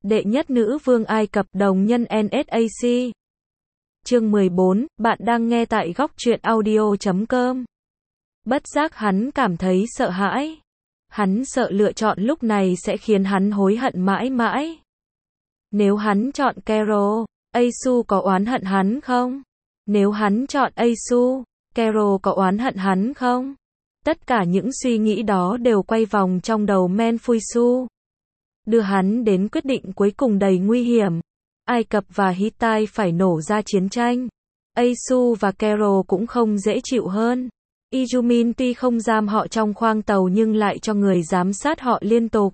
Đệ nhất nữ vương Ai Cập đồng nhân NSAC. Chương 14, bạn đang nghe tại góc truyện audio.com. Bất giác hắn cảm thấy sợ hãi. Hắn sợ lựa chọn lúc này sẽ khiến hắn hối hận mãi mãi. Nếu hắn chọn Carol, Asu có oán hận hắn không? Nếu hắn chọn Asu, Carol có oán hận hắn không? Tất cả những suy nghĩ đó đều quay vòng trong đầu Menfuisu, đưa hắn đến quyết định cuối cùng đầy nguy hiểm. Ai Cập và Hittite phải nổ ra chiến tranh. Asu và Carol cũng không dễ chịu hơn. Ijumin tuy không giam họ trong khoang tàu nhưng lại cho người giám sát họ liên tục.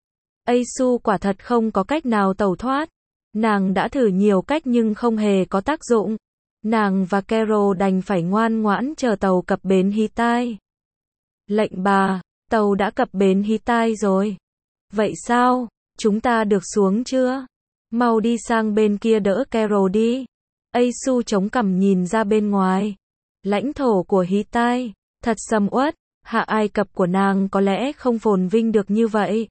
Asu quả thật không có cách nào tẩu thoát. Nàng đã thử nhiều cách nhưng không hề có tác dụng. Nàng và Carol đành phải ngoan ngoãn chờ tàu cập bến Hittite. Lệnh bà, tàu đã cập bến Hittite rồi. Vậy sao, chúng ta được xuống chưa? Mau đi sang bên kia đỡ Carol đi. Asu chống cằm nhìn ra bên ngoài. Lãnh thổ của Hittite, thật sầm uất, hạ Ai Cập của nàng có lẽ không phồn vinh được như vậy.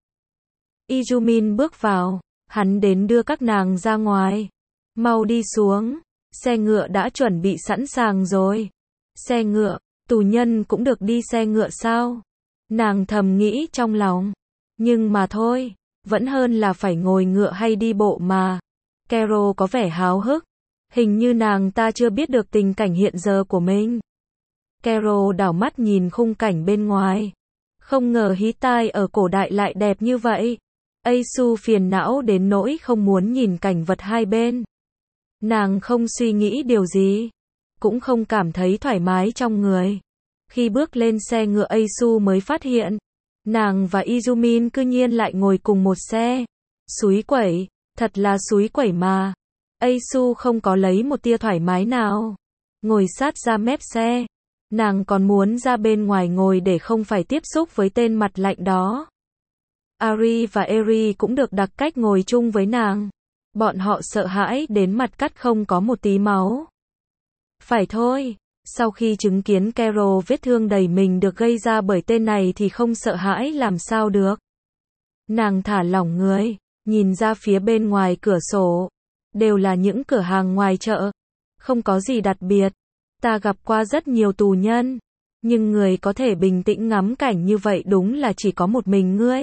Ijumin bước vào, hắn đến đưa các nàng ra ngoài. Mau đi xuống, xe ngựa đã chuẩn bị sẵn sàng rồi. Xe ngựa, tù nhân cũng được đi xe ngựa sao? Nàng thầm nghĩ trong lòng. Nhưng mà thôi, vẫn hơn là phải ngồi ngựa hay đi bộ mà. Carol có vẻ háo hức. Hình như nàng ta chưa biết được tình cảnh hiện giờ của mình. Carol đảo mắt nhìn khung cảnh bên ngoài. Không ngờ Hittite ở cổ đại lại đẹp như vậy. Asu phiền não đến nỗi không muốn nhìn cảnh vật hai bên. Nàng không suy nghĩ điều gì, cũng không cảm thấy thoải mái trong người. Khi bước lên xe ngựa Asu mới phát hiện, nàng và Ijumin cư nhiên lại ngồi cùng một xe. Xúi quẩy, thật là xúi quẩy mà. Asu không có lấy một tia thoải mái nào. Ngồi sát ra mép xe. Nàng còn muốn ra bên ngoài ngồi để không phải tiếp xúc với tên mặt lạnh đó. Ari và Eri cũng được đặt cách ngồi chung với nàng. Bọn họ sợ hãi đến mặt cắt không có một tí máu. Phải thôi, sau khi chứng kiến Carol vết thương đầy mình được gây ra bởi tên này thì không sợ hãi làm sao được. Nàng thả lỏng người, nhìn ra phía bên ngoài cửa sổ. Đều là những cửa hàng ngoài chợ. Không có gì đặc biệt. Ta gặp qua rất nhiều tù nhân. Nhưng người có thể bình tĩnh ngắm cảnh như vậy đúng là chỉ có một mình ngươi.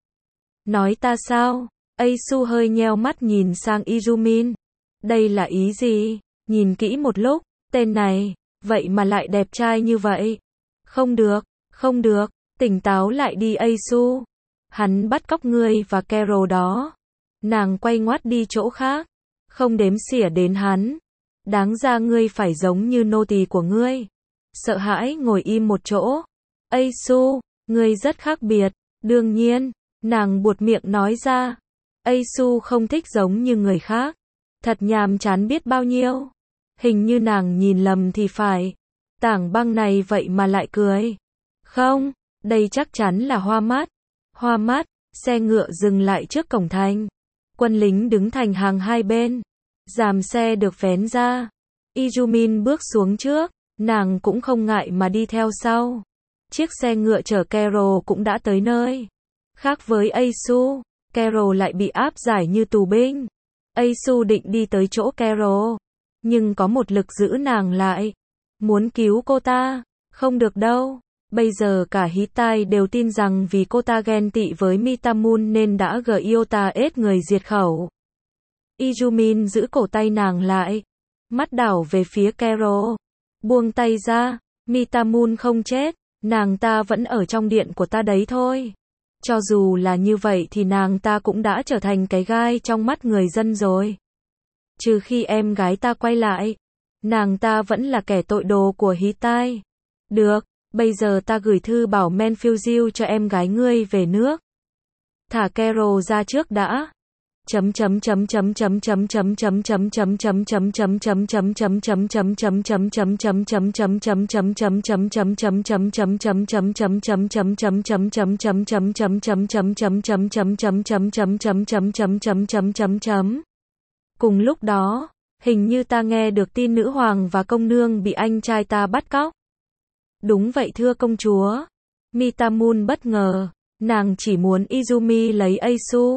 Nói ta sao? Asu hơi nheo mắt nhìn sang Ijumin. Đây là ý gì? Nhìn kỹ một lúc, tên này, vậy mà lại đẹp trai như vậy. Không được, không được, tỉnh táo lại đi Asu. Hắn bắt cóc ngươi và Carol đó. Nàng quay ngoắt đi chỗ khác. Không đếm xỉa đến hắn. Đáng ra ngươi phải giống như nô tỳ của ngươi. Sợ hãi ngồi im một chỗ. Asu, ngươi rất khác biệt. Đương nhiên, nàng buột miệng nói ra. Asu không thích giống như người khác. Thật nhàm chán biết bao nhiêu. Hình như nàng nhìn lầm thì phải. Tảng băng này vậy mà lại cười. Không, đây chắc chắn là Hoa Mát. Hoa Mát, xe ngựa dừng lại trước cổng thành. Quân lính đứng thành hàng hai bên. Ràm xe được vén ra. Ijumin bước xuống trước. Nàng cũng không ngại mà đi theo sau. Chiếc xe ngựa chở Carol cũng đã tới nơi. Khác với Asu, Carol lại bị áp giải như tù binh. Asu định đi tới chỗ Carol. Nhưng có một lực giữ nàng lại. Muốn cứu cô ta. Không được đâu. Bây giờ cả Hittite đều tin rằng vì cô ta ghen tị với Mitamun nên đã Giota ết người diệt khẩu. Ijumin giữ cổ tay nàng lại. Mắt đảo về phía Carol. Buông tay ra. Mitamun không chết. Nàng ta vẫn ở trong điện của ta đấy thôi. Cho dù là như vậy thì nàng ta cũng đã trở thành cái gai trong mắt người dân rồi. Trừ khi em gái ta quay lại. Nàng ta vẫn là kẻ tội đồ của Hittite. Được, bây giờ ta gửi thư bảo Menfuisu cho em gái ngươi về nước. Thả Carol ra trước đã. Cùng lúc đó, hình như ta nghe được tin nữ hoàng và công nương bị anh trai ta bắt cóc. Đúng vậy thưa công chúa. Mitamun bất ngờ, nàng chỉ muốn Izumi lấy Asu.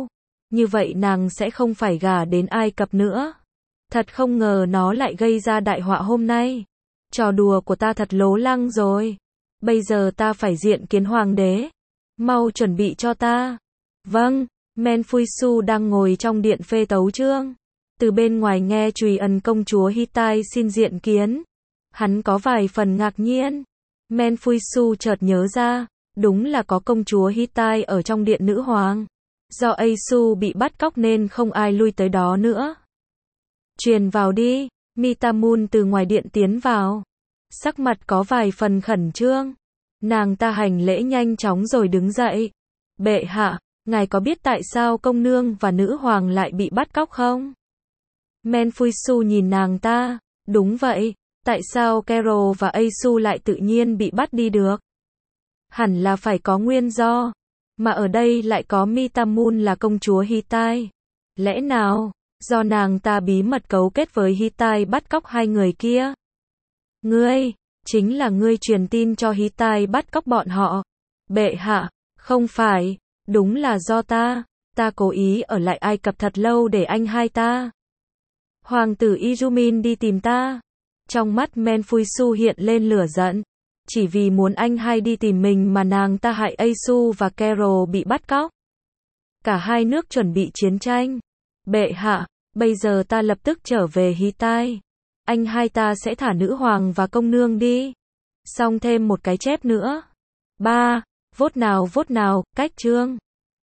như vậy nàng sẽ không phải gả đến Ai Cập nữa. Thật không ngờ nó lại gây ra đại họa hôm nay. Trò đùa của ta thật lố lăng rồi. Bây giờ ta phải diện kiến hoàng đế. Mau chuẩn bị cho ta. Vâng, Menfuisu đang ngồi trong điện phê tấu chương. Từ bên ngoài nghe Trùy Ẩn công chúa Hittite xin diện kiến. Hắn có vài phần ngạc nhiên. Menfuisu chợt nhớ ra, đúng là có công chúa Hittite ở trong điện nữ hoàng. Do Asu bị bắt cóc nên không ai lui tới đó nữa. Truyền vào đi, Mitamun từ ngoài điện tiến vào. Sắc mặt có vài phần khẩn trương. Nàng ta hành lễ nhanh chóng rồi đứng dậy. Bệ hạ, ngài có biết tại sao công nương và nữ hoàng lại bị bắt cóc không? Menfuisu nhìn nàng ta. Đúng vậy, tại sao Carol và Asu lại tự nhiên bị bắt đi được? Hẳn là phải có nguyên do. Mà ở đây lại có Mitamun là công chúa Hittite. Lẽ nào, do nàng ta bí mật cấu kết với Hittite bắt cóc hai người kia? Ngươi, chính là ngươi truyền tin cho Hittite bắt cóc bọn họ. Bệ hạ, không phải, đúng là do ta cố ý ở lại Ai Cập thật lâu để anh hai ta. Hoàng tử Izumin đi tìm ta. Trong mắt Menfuisu hiện lên lửa giận. Chỉ vì muốn anh hai đi tìm mình mà nàng ta hại Asu và Carol bị bắt cóc. Cả hai nước chuẩn bị chiến tranh. Bệ hạ, bây giờ ta lập tức trở về Hittite. Anh hai ta sẽ thả nữ hoàng và công nương đi. Xong thêm một cái chép nữa. 3. Vốt nào, cách chương.